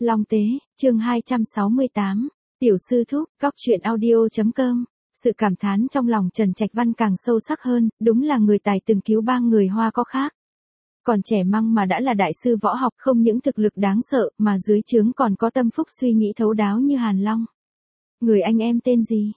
Long Tế, chương 268, Tiểu Sư Thúc, Góc Chuyện Audio.com. Sự cảm thán trong lòng Trần Trạch Văn càng sâu sắc hơn, đúng là người tài từng cứu 3 người Hoa có khác. Còn trẻ măng mà đã là đại sư võ học, không những thực lực đáng sợ, mà dưới trướng còn có tâm phúc suy nghĩ thấu đáo như Hàn Long. Người anh em tên gì?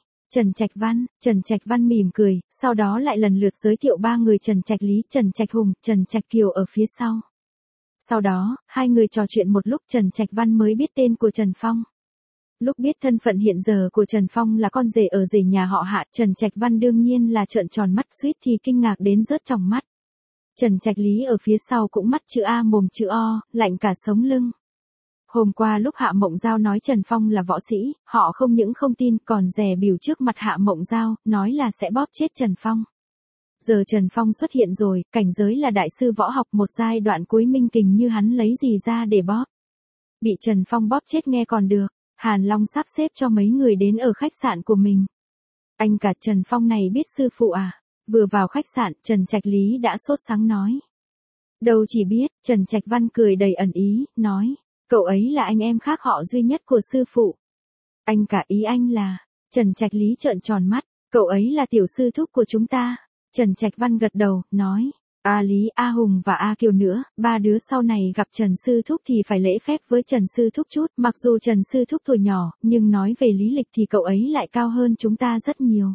Trần Trạch Văn mỉm cười, sau đó lại lần lượt giới thiệu 3 người Trần Trạch Lý, Trần Trạch Hùng, Trần Trạch Kiều ở phía sau. Sau đó, hai người trò chuyện một lúc Trần Trạch Văn mới biết tên của Trần Phong. Lúc biết thân phận hiện giờ của Trần Phong là con rể ở rể nhà họ Hạ, Trần Trạch Văn đương nhiên là trợn tròn mắt, suýt thì kinh ngạc đến rớt tròng mắt. Trần Trạch Lý ở phía sau cũng mắt chữ A mồm chữ O, lạnh cả sống lưng. Hôm qua lúc Hạ Mộng Giao nói Trần Phong là võ sĩ, họ không những không tin còn dè bỉu trước mặt Hạ Mộng Giao, nói là sẽ bóp chết Trần Phong. Giờ Trần Phong xuất hiện rồi, cảnh giới là đại sư võ học, một giai đoạn cuối minh kình như hắn lấy gì ra để bóp. Bị Trần Phong bóp chết nghe còn được, Hàn Long sắp xếp cho mấy người đến ở khách sạn của mình. Anh cả Trần Phong này biết sư phụ à? Vừa vào khách sạn, Trần Trạch Lý đã sốt sắng nói. Đâu chỉ biết, Trần Trạch Văn cười đầy ẩn ý, nói. Cậu ấy là anh em khác họ duy nhất của sư phụ. Anh cả ý anh là, Trần Trạch Lý trợn tròn mắt, cậu ấy là tiểu sư thúc của chúng ta. Trần Trạch Văn gật đầu, nói, A Lý, A Hùng và A Kiều nữa, 3 đứa sau này gặp Trần sư thúc thì phải lễ phép với Trần sư thúc chút, mặc dù Trần sư thúc tuổi nhỏ, nhưng nói về lý lịch thì cậu ấy lại cao hơn chúng ta rất nhiều.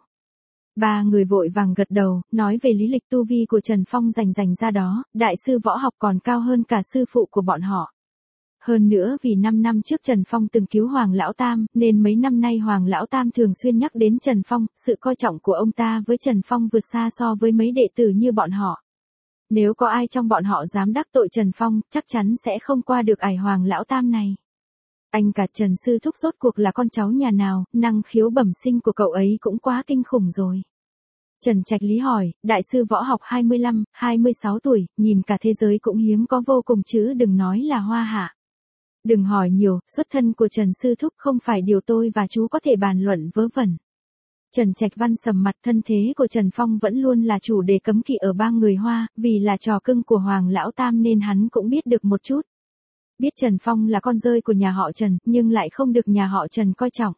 3 người vội vàng gật đầu, nói về lý lịch tu vi của Trần Phong rành ra đó, đại sư võ học còn cao hơn cả sư phụ của bọn họ. Hơn nữa vì 5 năm trước Trần Phong từng cứu Hoàng Lão Tam, nên mấy năm nay Hoàng Lão Tam thường xuyên nhắc đến Trần Phong, sự coi trọng của ông ta với Trần Phong vượt xa so với mấy đệ tử như bọn họ. Nếu có ai trong bọn họ dám đắc tội Trần Phong, chắc chắn sẽ không qua được ải Hoàng Lão Tam này. Anh cả Trần sư thúc rốt cuộc là con cháu nhà nào, năng khiếu bẩm sinh của cậu ấy cũng quá kinh khủng rồi. Trần Trạch Lý hỏi, đại sư võ học 25, 26 tuổi, nhìn cả thế giới cũng hiếm có vô cùng chứ đừng nói là Hoa Hạ. Đừng hỏi nhiều, xuất thân của Trần sư thúc không phải điều tôi và chú có thể bàn luận vớ vẩn. Trần Trạch Văn sầm mặt, thân thế của Trần Phong vẫn luôn là chủ đề cấm kỵ ở 3 người Hoa, vì là trò cưng của Hoàng Lão Tam nên hắn cũng biết được một chút. Biết Trần Phong là con rơi của nhà họ Trần, nhưng lại không được nhà họ Trần coi trọng.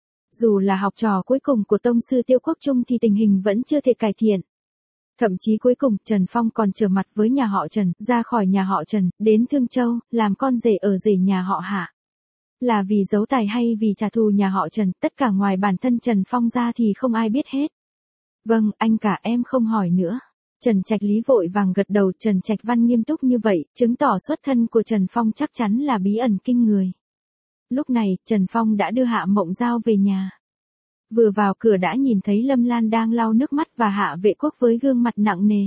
Dù là học trò cuối cùng của tông sư Tiêu Quốc Trung thì tình hình vẫn chưa thể cải thiện. Thậm chí cuối cùng, Trần Phong còn trở mặt với nhà họ Trần, ra khỏi nhà họ Trần, đến Thương Châu, làm con rể ở rể nhà họ Hạ. Là vì giấu tài hay vì trả thù nhà họ Trần, tất cả ngoài bản thân Trần Phong ra thì không ai biết hết. Vâng, anh cả em không hỏi nữa. Trần Trạch Lý vội vàng gật đầu, Trần Trạch Văn nghiêm túc như vậy, chứng tỏ xuất thân của Trần Phong chắc chắn là bí ẩn kinh người. Lúc này, Trần Phong đã đưa Hạ Mộng Giao về nhà. Vừa vào cửa đã nhìn thấy Lâm Lan đang lau nước mắt và Hạ Vệ Quốc với gương mặt nặng nề.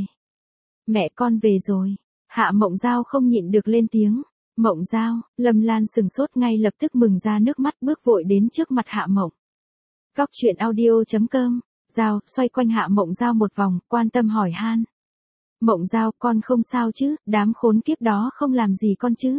Mẹ con về rồi. Hạ Mộng Giao không nhịn được lên tiếng. Mộng Giao, Lâm Lan sừng sốt ngay lập tức mừng ra nước mắt bước vội đến trước mặt Hạ Mộng. Góc Chuyện Audio.com. Giao, xoay quanh Hạ Mộng Giao một vòng, quan tâm hỏi han. Mộng Giao, con không sao chứ, đám khốn kiếp đó không làm gì con chứ.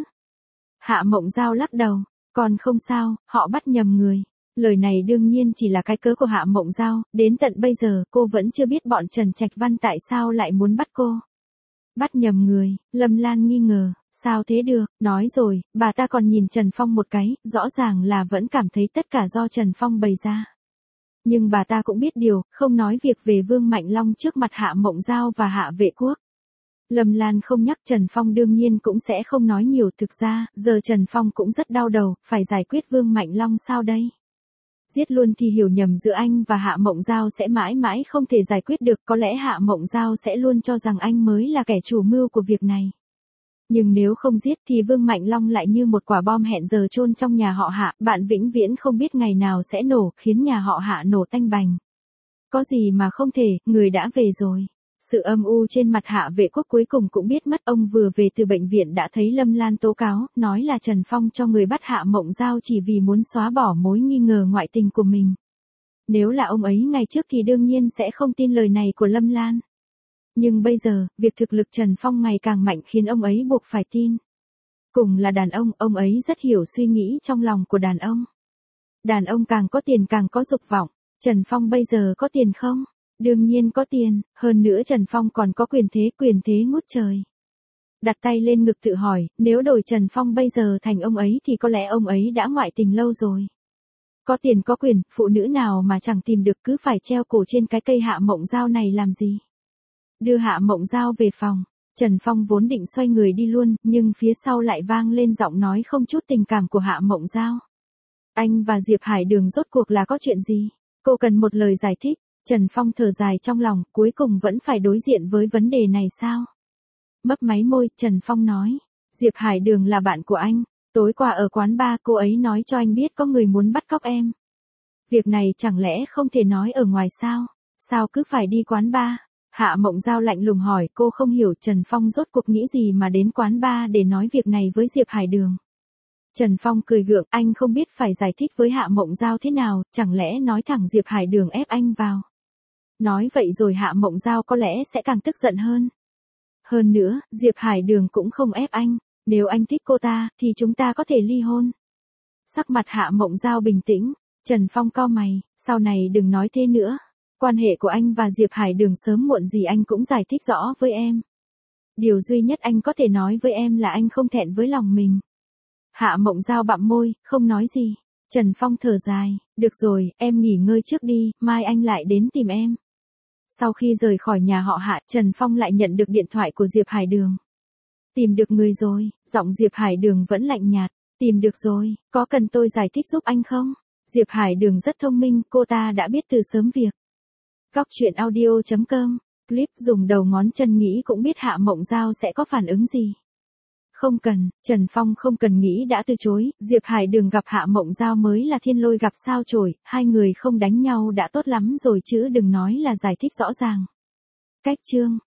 Hạ Mộng Giao lắc đầu, con không sao, họ bắt nhầm người. Lời này đương nhiên chỉ là cái cớ của Hạ Mộng Giao, đến tận bây giờ cô vẫn chưa biết bọn Trần Trạch Văn tại sao lại muốn bắt cô. Bắt nhầm người, Lâm Lan nghi ngờ, sao thế được, nói rồi, bà ta còn nhìn Trần Phong một cái, rõ ràng là vẫn cảm thấy tất cả do Trần Phong bày ra. Nhưng bà ta cũng biết điều, không nói việc về Vương Mạnh Long trước mặt Hạ Mộng Giao và Hạ Vệ Quốc. Lâm Lan không nhắc Trần Phong đương nhiên cũng sẽ không nói nhiều, thực ra, giờ Trần Phong cũng rất đau đầu, phải giải quyết Vương Mạnh Long sao đây? Giết luôn thì hiểu nhầm giữa anh và Hạ Mộng Giao sẽ mãi mãi không thể giải quyết được, có lẽ Hạ Mộng Giao sẽ luôn cho rằng anh mới là kẻ chủ mưu của việc này. Nhưng nếu không giết thì Vương Mạnh Long lại như một quả bom hẹn giờ chôn trong nhà họ Hạ, bạn vĩnh viễn không biết ngày nào sẽ nổ, khiến nhà họ Hạ nổ tanh bành. Có gì mà không thể, người đã về rồi. Sự âm u trên mặt Hạ Vệ Quốc cuối cùng cũng biết mất, ông vừa về từ bệnh viện đã thấy Lâm Lan tố cáo, nói là Trần Phong cho người bắt Hạ Mộng Giao chỉ vì muốn xóa bỏ mối nghi ngờ ngoại tình của mình. Nếu là ông ấy ngày trước thì đương nhiên sẽ không tin lời này của Lâm Lan. Nhưng bây giờ, việc thực lực Trần Phong ngày càng mạnh khiến ông ấy buộc phải tin. Cùng là đàn ông ấy rất hiểu suy nghĩ trong lòng của đàn ông. Đàn ông càng có tiền càng có dục vọng. Trần Phong bây giờ có tiền không? Đương nhiên có tiền, hơn nữa Trần Phong còn có quyền thế ngút trời. Đặt tay lên ngực tự hỏi, nếu đổi Trần Phong bây giờ thành ông ấy thì có lẽ ông ấy đã ngoại tình lâu rồi. Có tiền có quyền, phụ nữ nào mà chẳng tìm được cứ phải treo cổ trên cái cây Hạ Mộng Giao này làm gì. Đưa Hạ Mộng Giao về phòng, Trần Phong vốn định xoay người đi luôn, nhưng phía sau lại vang lên giọng nói không chút tình cảm của Hạ Mộng Giao. Anh và Diệp Hải Đường rốt cuộc là có chuyện gì? Cô cần một lời giải thích. Trần Phong thở dài trong lòng, cuối cùng vẫn phải đối diện với vấn đề này sao? Mấp máy môi, Trần Phong nói. Diệp Hải Đường là bạn của anh. Tối qua ở quán bar cô ấy nói cho anh biết có người muốn bắt cóc em. Việc này chẳng lẽ không thể nói ở ngoài sao? Sao cứ phải đi quán bar? Hạ Mộng Giao lạnh lùng hỏi, cô không hiểu Trần Phong rốt cuộc nghĩ gì mà đến quán bar để nói việc này với Diệp Hải Đường. Trần Phong cười gượng, anh không biết phải giải thích với Hạ Mộng Giao thế nào, chẳng lẽ nói thẳng Diệp Hải Đường ép anh vào. Nói vậy rồi Hạ Mộng Giao có lẽ sẽ càng tức giận hơn. Hơn nữa, Diệp Hải Đường cũng không ép anh, nếu anh thích cô ta, thì chúng ta có thể ly hôn. Sắc mặt Hạ Mộng Giao bình tĩnh, Trần Phong cau mày, sau này đừng nói thế nữa. Quan hệ của anh và Diệp Hải Đường sớm muộn gì anh cũng giải thích rõ với em. Điều duy nhất anh có thể nói với em là anh không thẹn với lòng mình. Hạ Mộng Giao bặm môi, không nói gì. Trần Phong thở dài, được rồi, em nghỉ ngơi trước đi, mai anh lại đến tìm em. Sau khi rời khỏi nhà họ Hạ, Trần Phong lại nhận được điện thoại của Diệp Hải Đường. Tìm được người rồi, giọng Diệp Hải Đường vẫn lạnh nhạt. Tìm được rồi, có cần tôi giải thích giúp anh không? Diệp Hải Đường rất thông minh, cô ta đã biết từ sớm việc. Góc truyện audio.com, clip dùng đầu ngón chân nghĩ cũng biết Hạ Mộng Giao sẽ có phản ứng gì. Không cần, Trần Phong không cần nghĩ đã từ chối, Diệp Hải Đường gặp Hạ Mộng Giao mới là thiên lôi gặp sao chổi, hai người không đánh nhau đã tốt lắm rồi chứ đừng nói là giải thích rõ ràng. Cách chương